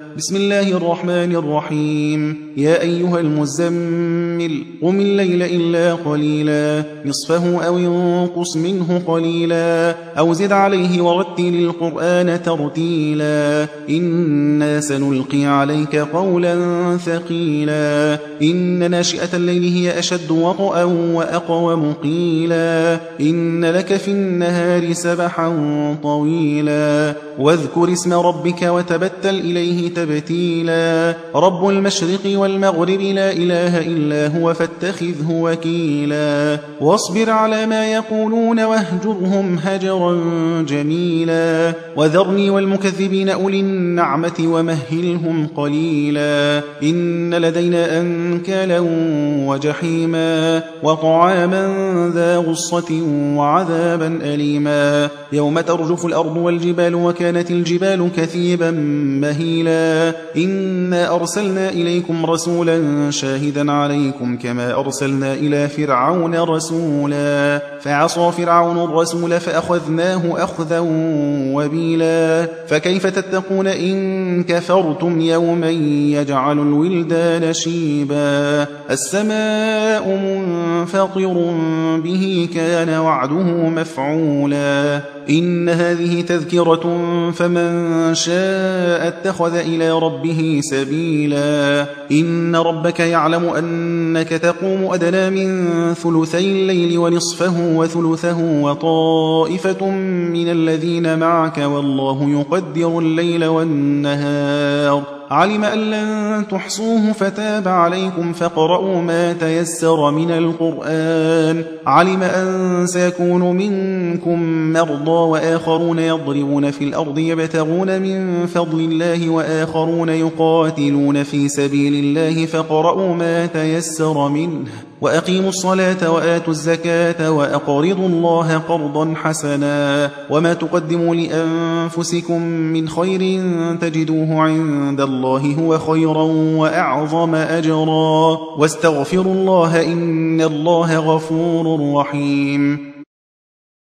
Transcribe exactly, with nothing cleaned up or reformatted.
بسم الله الرحمن الرحيم. يا أيها المزمل قم الليل إلا قليلا نصفه أو انقص منه قليلا أو زد عليه ورتل القرآن ترتيلا إنا سنلقي عليك قولا ثقيلا إن ناشئة الليل هي أشد وطئا وأقوم قيلا إن لك في النهار سبحا طويلا واذكر اسم ربك وتبتل إليه تبتيلا رب المشرق والمغرب لا إله إلا هو فاتخذه وكيلا واصبر على ما يقولون واهجرهم هجرا جميلا وذرني والمكذبين أولي النعمة ومهلهم قليلا إن لدينا أنكالا وجحيما وطعاما ذا غصة وعذابا أليما يوم ترجف الأرض والجبال وكانت الجبال كثيبا مهيلا إنا أرسلنا إليكم رسولا شاهدا عليكم كما أرسلنا إلى فرعون رسولا فعصى فرعون الرسول فأخذناه أخذا وبيلا فكيف تتقون إن كفرتم يوما يجعل الولدان شيبا السماء منفطر به كان وعده مفعولا إن هذه تذكرة فمن شاء اتخذ إلى ربه سبيلا إن ربك يعلم أنك تقوم أدنى من ثلثي الليل ونصفه وثلثه وطائفة من الذين معك والله يقدر الليل والنهار علم أن لن تحصوه فتاب عليكم فاقرؤوا ما تيسر من القرآن علم أن سيكون منكم مرضى وآخرون يضربون في الأرض يبتغون من فضل الله وآخرون يقاتلون في سبيل الله فاقرؤوا ما تيسر منه وأقيموا الصلاة وآتوا الزكاة وأقرضوا الله قرضا حسنا وما تقدموا لأنفسكم من خير تجدوه عند الله هو خيرا وأعظم أجرا واستغفروا الله إن الله غفور رحيم